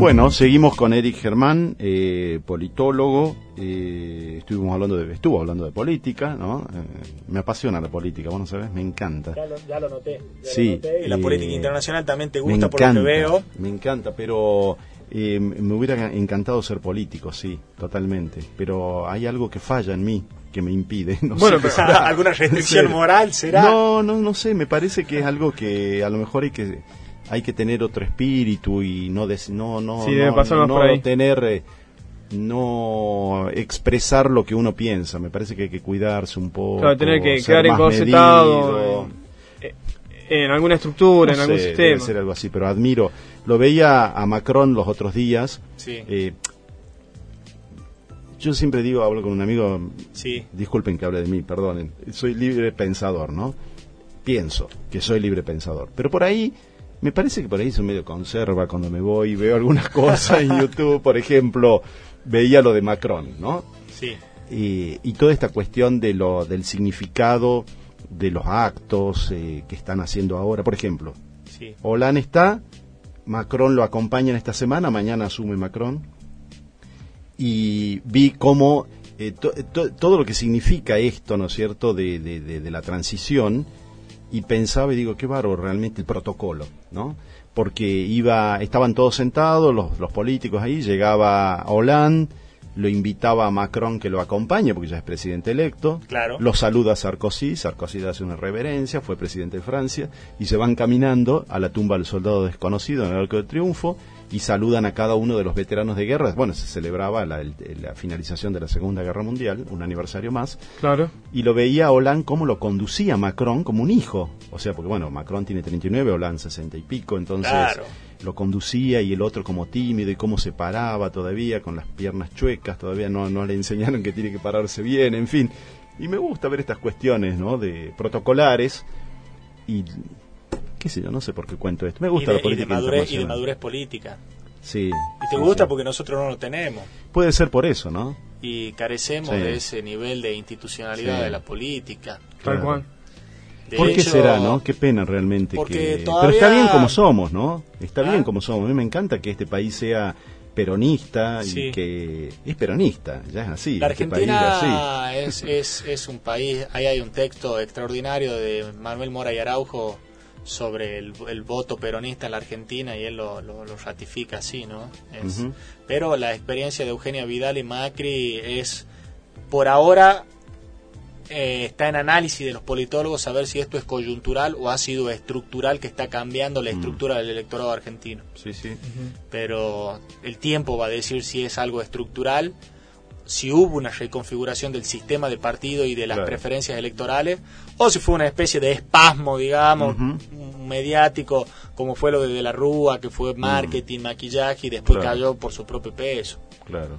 Bueno, seguimos con Eric Germán, politólogo. Estuvo hablando de política, ¿no? Me apasiona la política, vos no sabés, me encanta. Ya lo noté. Sí, y la política internacional también te gusta, por lo que veo. Me encanta, pero me hubiera encantado ser político, sí, totalmente. Pero hay algo que falla en mí, que me impide. No bueno, sé, pero ¿alguna restricción moral será? No sé, me parece que es algo que a lo mejor hay que tener otro espíritu y no expresar lo que uno piensa. Me parece que hay que cuidarse un poco. Claro, tener que quedar encorsetado en alguna estructura, en algún sistema. Debe ser algo así, pero admiro. Lo veía a Macron los otros días. Sí. Yo siempre hablo con un amigo, sí. Disculpen que hable de mí, perdonen, soy libre pensador, ¿no? Pienso que soy libre pensador, pero por ahí, me parece que por ahí soy medio conserva cuando me voy y veo algunas cosas en YouTube, por ejemplo, veía lo de Macron, ¿no? Sí. Y toda esta cuestión del significado de los actos que están haciendo ahora, por ejemplo, sí. Hollande está, Macron lo acompaña en esta semana, mañana asume Macron. Y vi cómo todo lo que significa esto, ¿no es cierto?, de la transición, y pensaba y digo, qué bárbaro realmente el protocolo, ¿no? Porque estaban todos sentados, los políticos ahí, llegaba Hollande, lo invitaba a Macron que lo acompañe, porque ya es presidente electo, claro. Lo saluda Sarkozy le hace una reverencia, fue presidente de Francia, y se van caminando a la tumba del soldado desconocido en el Arco del Triunfo, y saludan a cada uno de los veteranos de guerra. Bueno, se celebraba la finalización de la Segunda Guerra Mundial, un aniversario más. Claro. Y lo veía a Hollande cómo lo conducía Macron como un hijo. O sea, porque bueno, Macron tiene 39, Hollande 60 y pico, entonces claro. Lo conducía y el otro como tímido y cómo se paraba todavía con las piernas chuecas, todavía no le enseñaron que tiene que pararse bien, en fin. Y me gusta ver estas cuestiones, ¿no?, de protocolares y... qué sé yo, no sé por qué cuento esto. Me gusta la política internacional. Y de madurez política. Sí. Y te gusta porque nosotros no lo tenemos. Puede ser por eso, ¿no? Y carecemos de ese nivel de institucionalidad de la política. Tal cual. ¿Por qué será, no? Qué pena realmente. Pero está bien como somos, ¿no? Está bien como somos. A mí me encanta que este país sea peronista y que es peronista, ya es así. La Argentina es un país, ahí hay un texto extraordinario de Manuel Mora y Araujo sobre el voto peronista en la Argentina, y él lo ratifica así, ¿no? Pero la experiencia de Eugenia Vidal y Macri es, por ahora, está en análisis de los politólogos saber si esto es coyuntural o ha sido estructural, que está cambiando la estructura del electorado argentino. Sí. Pero el tiempo va a decir si es algo estructural, si hubo una reconfiguración del sistema de partido y de las preferencias electorales, o si fue una especie de espasmo, digamos, mediático, como fue lo de la Rúa, que fue marketing, maquillaje, y después cayó por su propio peso. Claro.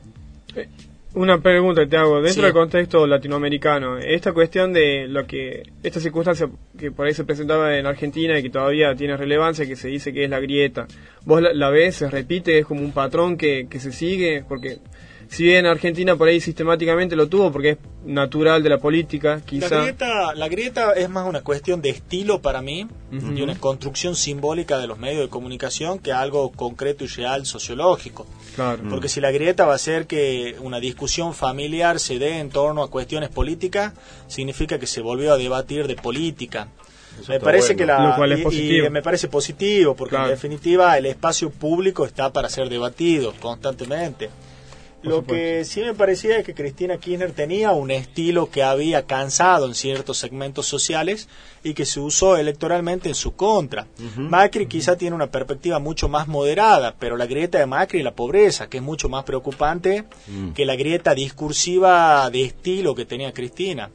Una pregunta que te hago, dentro del contexto latinoamericano, esta cuestión de esta circunstancia que por ahí se presentaba en Argentina y que todavía tiene relevancia, que se dice que es la grieta, ¿vos la ves, se repite, es como un patrón que se sigue? Porque si bien Argentina por ahí sistemáticamente lo tuvo, porque es natural de la política, quizá... La grieta es más una cuestión de estilo para mí, y una construcción simbólica de los medios de comunicación, que algo concreto y real sociológico. Claro. Porque si la grieta va a hacer que una discusión familiar se dé en torno a cuestiones políticas, significa que se volvió a debatir de política. Me parece que lo cual es positivo. Y me parece positivo, porque en definitiva el espacio público está para ser debatido constantemente. Lo que sí me parecía es que Cristina Kirchner tenía un estilo que había cansado en ciertos segmentos sociales y que se usó electoralmente en su contra. Macri quizá tiene una perspectiva mucho más moderada, pero la grieta de Macri es la pobreza, que es mucho más preocupante que la grieta discursiva de estilo que tenía Cristina.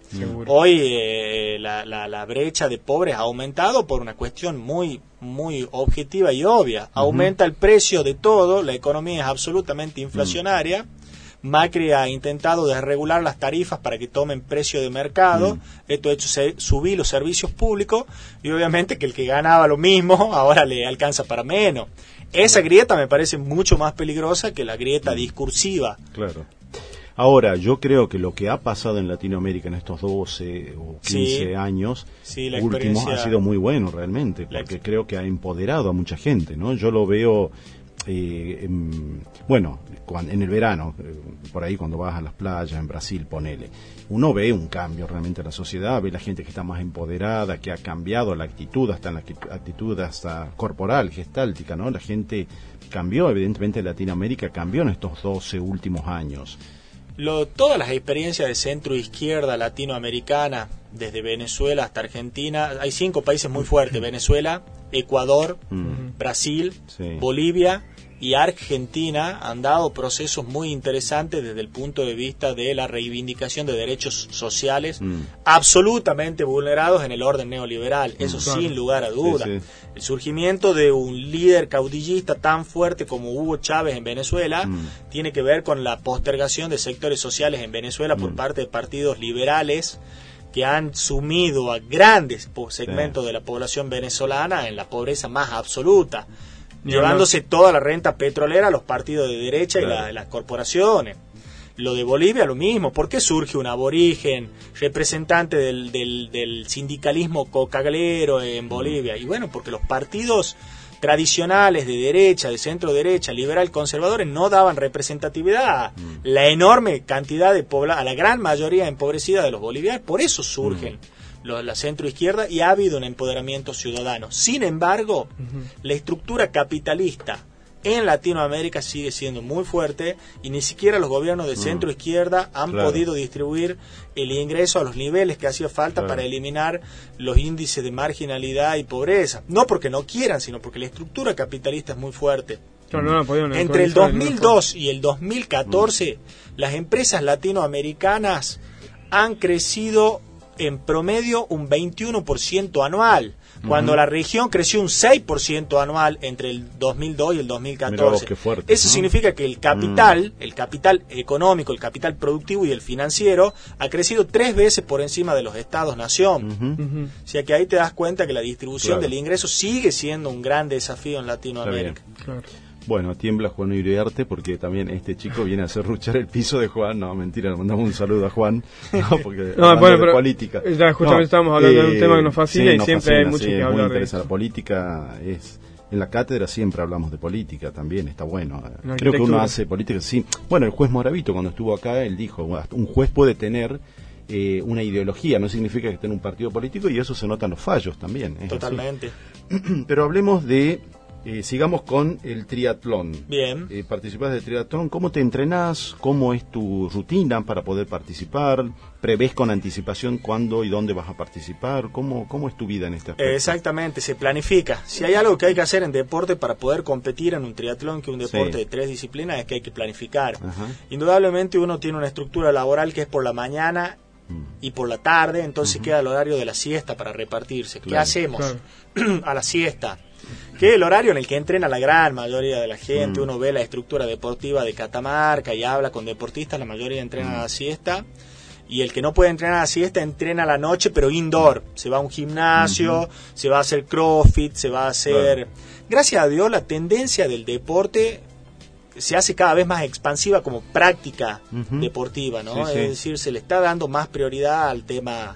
Hoy la brecha de pobres ha aumentado por una cuestión muy objetiva y obvia. Aumenta el precio de todo, la economía es absolutamente inflacionaria. Macri ha intentado desregular las tarifas para que tomen precio de mercado. Esto ha hecho subir los servicios públicos, y obviamente que el que ganaba lo mismo ahora le alcanza para menos. Esa grieta me parece mucho más peligrosa que la grieta discursiva. Claro. Ahora, yo creo que lo que ha pasado en Latinoamérica en estos 12 o 15 años últimos ha sido muy bueno realmente, porque creo que ha empoderado a mucha gente, ¿no? Yo lo veo bueno, en el verano, por ahí cuando vas a las playas, en Brasil, ponele, uno ve un cambio realmente en la sociedad, ve la gente que está más empoderada, que ha cambiado la actitud, hasta en la actitud hasta corporal, gestáltica, ¿no? La gente cambió, evidentemente Latinoamérica cambió en estos 12 últimos años. Todas las experiencias de centro-izquierda latinoamericana, desde Venezuela hasta Argentina, hay 5 países muy fuertes: Venezuela, Ecuador, Brasil, sí, Bolivia y Argentina, han dado procesos muy interesantes desde el punto de vista de la reivindicación de derechos sociales absolutamente vulnerados en el orden neoliberal, eso sin lugar a duda. Sí, sí. El surgimiento de un líder caudillista tan fuerte como Hugo Chávez en Venezuela tiene que ver con la postergación de sectores sociales en Venezuela por parte de partidos liberales que han sumido a grandes segmentos de la población venezolana en la pobreza más absoluta, llevándose toda la renta petrolera a los partidos de derecha y las corporaciones. Lo de Bolivia, lo mismo. ¿Por qué surge un aborigen representante del sindicalismo cocalero en Bolivia? Y bueno, porque los partidos tradicionales de derecha, de centro derecha, liberal, conservadores, no daban representatividad a la enorme cantidad de a la gran mayoría empobrecida de los bolivianos. Por eso surgen la centro izquierda y ha habido un empoderamiento ciudadano. Sin embargo, la estructura capitalista en Latinoamérica sigue siendo muy fuerte y ni siquiera los gobiernos de centro izquierda han podido distribuir el ingreso a los niveles que hacía falta para eliminar los índices de marginalidad y pobreza. No porque no quieran, sino porque la estructura capitalista es muy fuerte. Entre el 2002 y el 2014, las empresas latinoamericanas han crecido en promedio un 21% anual, cuando la región creció un 6% anual entre el 2002 y el 2014. Qué fuerte, eso significa que el capital económico, el capital productivo y el financiero ha crecido 3 veces por encima de los estados-nación. O sea que ahí te das cuenta que la distribución del ingreso sigue siendo un gran desafío en Latinoamérica. Bueno, tiembla Juan Uriarte porque también este chico viene a hacer ruchar el piso de Juan. No, mentira, le mandamos un saludo a Juan. Porque de política. Ya justamente estábamos hablando de un tema que nos fascina y siempre hay mucho que hablar de eso. La política es... En la cátedra siempre hablamos de política también, está bueno. Creo que uno hace política, sí. Bueno, el juez Moravito cuando estuvo acá, él dijo, un juez puede tener una ideología, no significa que esté en un partido político y eso se nota en los fallos también. Totalmente. Pero hablemos de... sigamos con el triatlón. Bien. Participás del triatlón. ¿Cómo te entrenás? ¿Cómo es tu rutina para poder participar? ¿Prevés con anticipación cuándo y dónde vas a participar? ¿Cómo es tu vida en este aspecto? Exactamente, se planifica. Si hay algo que hay que hacer en deporte para poder competir en un triatlón, que es un deporte de 3 disciplinas, es que hay que planificar. Indudablemente uno tiene una estructura laboral que es por la mañana y por la tarde, entonces queda el horario de la siesta para repartirse. ¿Qué hacemos a la siesta? Que es el horario en el que entrena la gran mayoría de la gente. Uno ve la estructura deportiva de Catamarca y habla con deportistas, la mayoría entrena a la siesta, y el que no puede entrenar a la siesta entrena a la noche, pero indoor. Se va a un gimnasio, se va a hacer crossfit, se va a hacer... Gracias a Dios la tendencia del deporte se hace cada vez más expansiva como práctica deportiva, ¿no? Es decir, se le está dando más prioridad al tema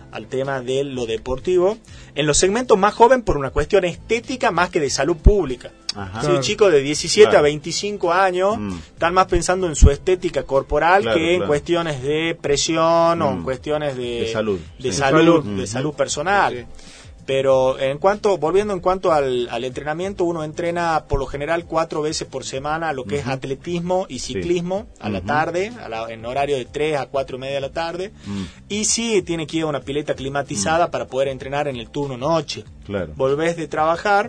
de lo deportivo en los segmentos más jóvenes por una cuestión estética más que de salud pública. Chicos de 17 a 25 años están más pensando en su estética corporal que en cuestiones de presión o en cuestiones de salud, de salud personal. Pero volviendo en cuanto al entrenamiento, uno entrena por lo general 4 veces por semana lo que es atletismo y ciclismo a la tarde, en horario de 3 a 4 y media de la tarde, y sí tiene que ir a una pileta climatizada para poder entrenar en el turno noche. Volvés de trabajar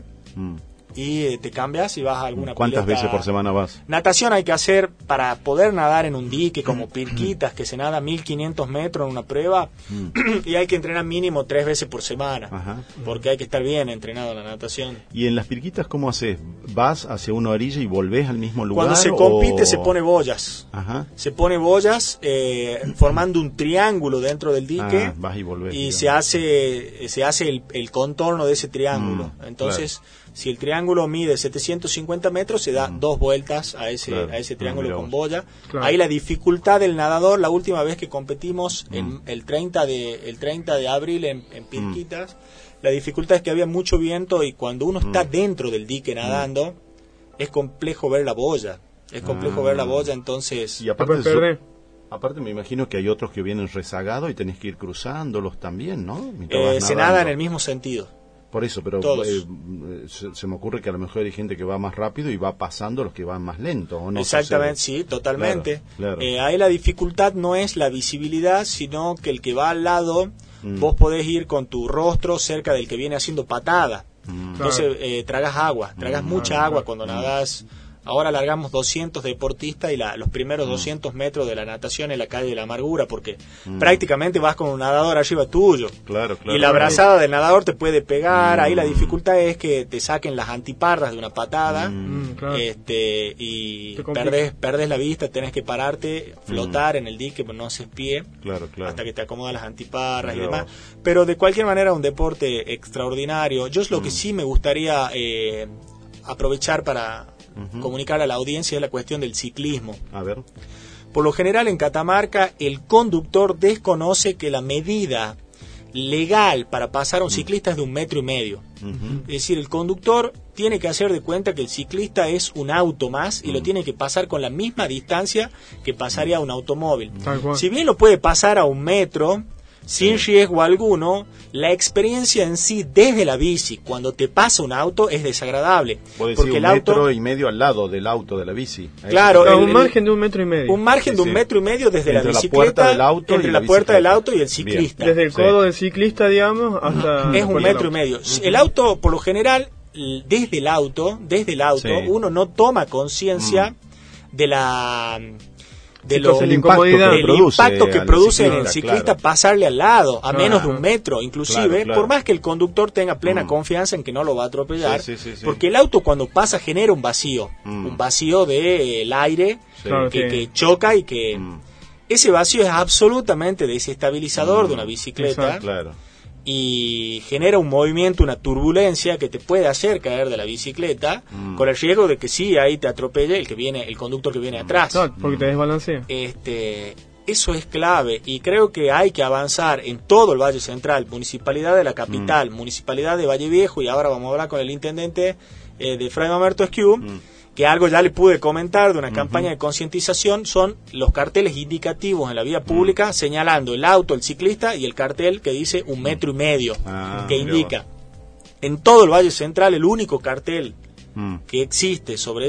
y te cambias y vas a alguna ¿Cuántas veces por semana vas? Natación hay que hacer para poder nadar en un dique como Pirquitas, que se nada 1500 metros en una prueba, y hay que entrenar mínimo 3 veces por semana, porque hay que estar bien entrenado en la natación. ¿Y en las Pirquitas cómo haces? ¿Vas hacia una orilla y volvés al mismo lugar? Cuando se compite se pone boyas. Se pone boyas formando un triángulo dentro del dique, vas y volvés, y se hace el contorno de ese triángulo. Entonces... Si el triángulo mide 750 metros, se da 2 vueltas a ese triángulo con boya. Ahí la dificultad del nadador, la última vez que competimos, el 30 de abril en Pirquitas, la dificultad es que había mucho viento y cuando uno está dentro del dique nadando, es complejo ver la boya. Es complejo ver la boya, entonces... Y aparte me imagino que hay otros que vienen rezagados y tenés que ir cruzándolos también, ¿no? Se nada en el mismo sentido. Por eso, pero se me ocurre que a lo mejor hay gente que va más rápido y va pasando los que van más lentos, ¿o no? Exactamente, sí, totalmente. Claro. Ahí la dificultad no es la visibilidad, sino que el que va al lado, vos podés ir con tu rostro cerca del que viene haciendo patada. Entonces tragas mucha agua cuando nadás. Ahora largamos 200 deportistas y los primeros 200 metros de la natación en la calle de la amargura, porque prácticamente vas con un nadador arriba tuyo. Claro. Y la brazada del nadador te puede pegar. Ahí la dificultad es que te saquen las antiparras de una patada. Y perdés la vista, tenés que pararte, flotar en el dique, no se espíe, hasta que te acomodan las antiparras y demás. Pero de cualquier manera, un deporte extraordinario. Yo es lo que sí me gustaría aprovechar para comunicar a la audiencia es la cuestión del ciclismo. A ver. Por lo general en Catamarca el conductor desconoce que la medida legal para pasar a un ciclista es de 1,5 metros. Es decir, el conductor tiene que hacer de cuenta que el ciclista es un auto más y lo tiene que pasar con la misma distancia que pasaría a un automóvil. Si bien lo puede pasar a 1 metro sin riesgo alguno, la experiencia en sí desde la bici, cuando te pasa un auto, es desagradable. Porque el auto 1,5 metros al lado del auto de la bici. Claro, un margen de 1,5 metros. Un margen de 1,5 metros desde la bicicleta, entre la puerta del auto y el ciclista. Desde el codo del ciclista, digamos, hasta... Es 1,5 metros. El auto, por lo general, desde el auto, uno no toma conciencia de del impacto que produce en el ciclista pasarle al lado, a menos de 1 metro, inclusive, por más que el conductor tenga plena confianza en que no lo va a atropellar, porque el auto cuando pasa genera un vacío del aire que choca y que ese vacío es absolutamente desestabilizador de una bicicleta. Y genera un movimiento, una turbulencia que te puede hacer caer de la bicicleta, con el riesgo de que sí, ahí te atropelle el conductor que viene atrás. Porque te desbalancea. Eso es clave y creo que hay que avanzar en todo el Valle Central, Municipalidad de la Capital, Municipalidad de Valle Viejo, y ahora vamos a hablar con el intendente de Fray Mamerto Esquiú, que algo ya le pude comentar de una campaña de concientización, son los carteles indicativos en la vía pública señalando el auto, el ciclista y el cartel que dice 1,5 metros, que indica en todo el Valle Central el único cartel que existe sobre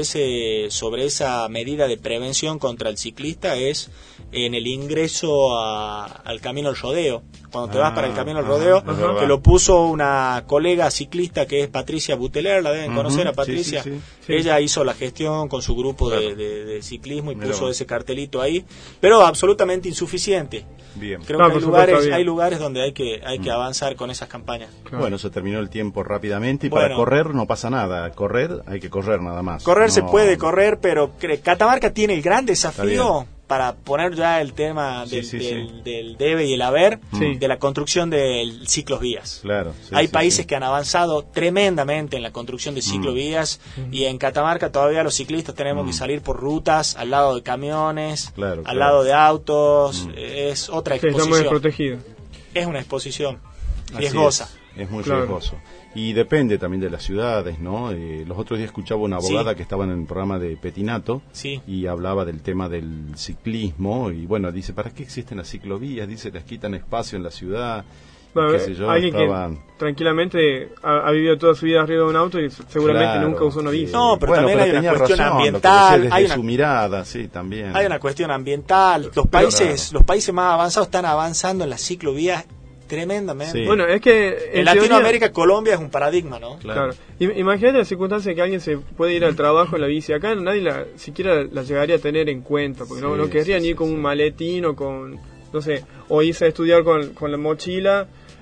esa medida de prevención contra el ciclista es en el ingreso al Camino al Rodeo. Cuando te vas para el Camino al Rodeo, que lo puso una colega ciclista que es Patricia Buteler, la deben conocer a Patricia. Sí. Ella hizo la gestión con su grupo de ciclismo y puso ese cartelito ahí, pero absolutamente insuficiente. Bien. Creo que hay lugares donde hay que avanzar con esas campañas. Bueno, se terminó el tiempo rápidamente y para correr no pasa nada. Correr, hay que correr nada más. Correr se puede correr, pero Catamarca tiene el gran desafío para poner ya el tema del debe y el haber, de la construcción de ciclovías. Hay países que han avanzado tremendamente en la construcción de ciclovías y en Catamarca todavía los ciclistas tenemos que salir por rutas al lado de camiones, al lado de autos. Es otra exposición. Está muy desprotegido. Es una exposición riesgosa. Es muy riesgoso. Y depende también de las ciudades, ¿no? Los otros días escuchaba una abogada que estaba en el programa de Petinato y hablaba del tema del ciclismo y bueno, dice, ¿para qué existen las ciclovías? Dice, les quitan espacio en la ciudad. Bueno, qué sé yo, alguien que tranquilamente ha vivido toda su vida arriba de un auto y seguramente nunca usó una bici. No, pero también hay una cuestión ambiental. Hay su mirada, también. Hay una cuestión ambiental. Los países más avanzados están avanzando en las ciclovías tremendamente. Bueno, es que en Latinoamérica, Colombia es un paradigma, ¿no? Claro. Imagínate la circunstancia que alguien se puede ir al trabajo en la bici. Acá nadie siquiera la llegaría a tener en cuenta, porque no querrían ir con un maletín o con, no sé, o irse a estudiar con la mochila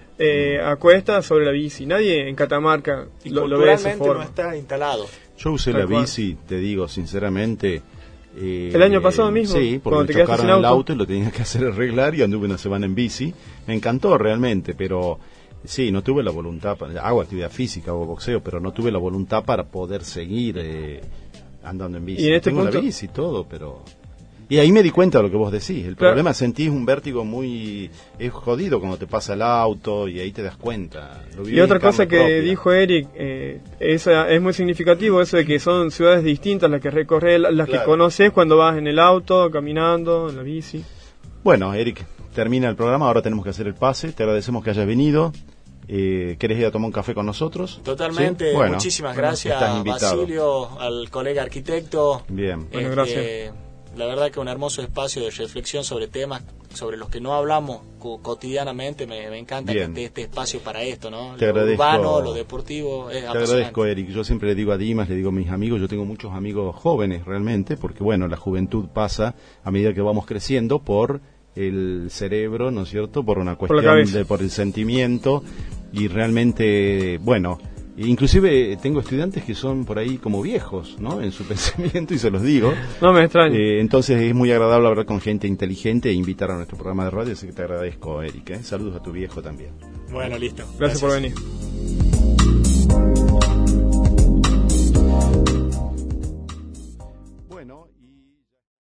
a cuestas sobre la bici. Nadie en Catamarca lo ve de esa forma. No está instalado. Yo usé la bici, te digo sinceramente. El año pasado mismo. Sí, porque me chocaron el auto y lo tenía que hacer arreglar y anduve una semana en bici. Me encantó realmente, pero sí, no tuve la voluntad. Hago actividad física, hago boxeo, pero no tuve la voluntad para poder seguir andando en bici. Y en este Tengo punto, la bici y todo, pero Y ahí me di cuenta de lo que vos decís. El problema, sentís un vértigo es jodido cuando te pasa el auto y ahí te das cuenta. Y otra cosa que dijo Eric, es muy significativo eso de que son ciudades distintas las que recorres, las que conoces cuando vas en el auto, caminando, en la bici. Bueno, Eric, termina el programa, ahora tenemos que hacer el pase. Te agradecemos que hayas venido. ¿Querés ir a tomar un café con nosotros? Totalmente, ¿sí? Bueno, muchísimas gracias, Basilio, al colega arquitecto. Bien. Bueno, gracias. La verdad que un hermoso espacio de reflexión sobre temas sobre los que no hablamos cotidianamente. Me encanta que esté este espacio para esto, ¿no? Te agradezco, urbano, lo deportivo, es apasionante. Te agradezco, Eric. Yo siempre le digo a Dimas, le digo a mis amigos, yo tengo muchos amigos jóvenes realmente, porque bueno, la juventud pasa a medida que vamos creciendo por el cerebro, ¿no es cierto? Por una cuestión por el sentimiento, y realmente, bueno, inclusive tengo estudiantes que son por ahí como viejos, ¿no? En su pensamiento, y se los digo. No me extraña. Entonces es muy agradable hablar con gente inteligente e invitar a nuestro programa de radio, así que te agradezco, Eric. Saludos a tu viejo también. Bueno, listo. Gracias por venir.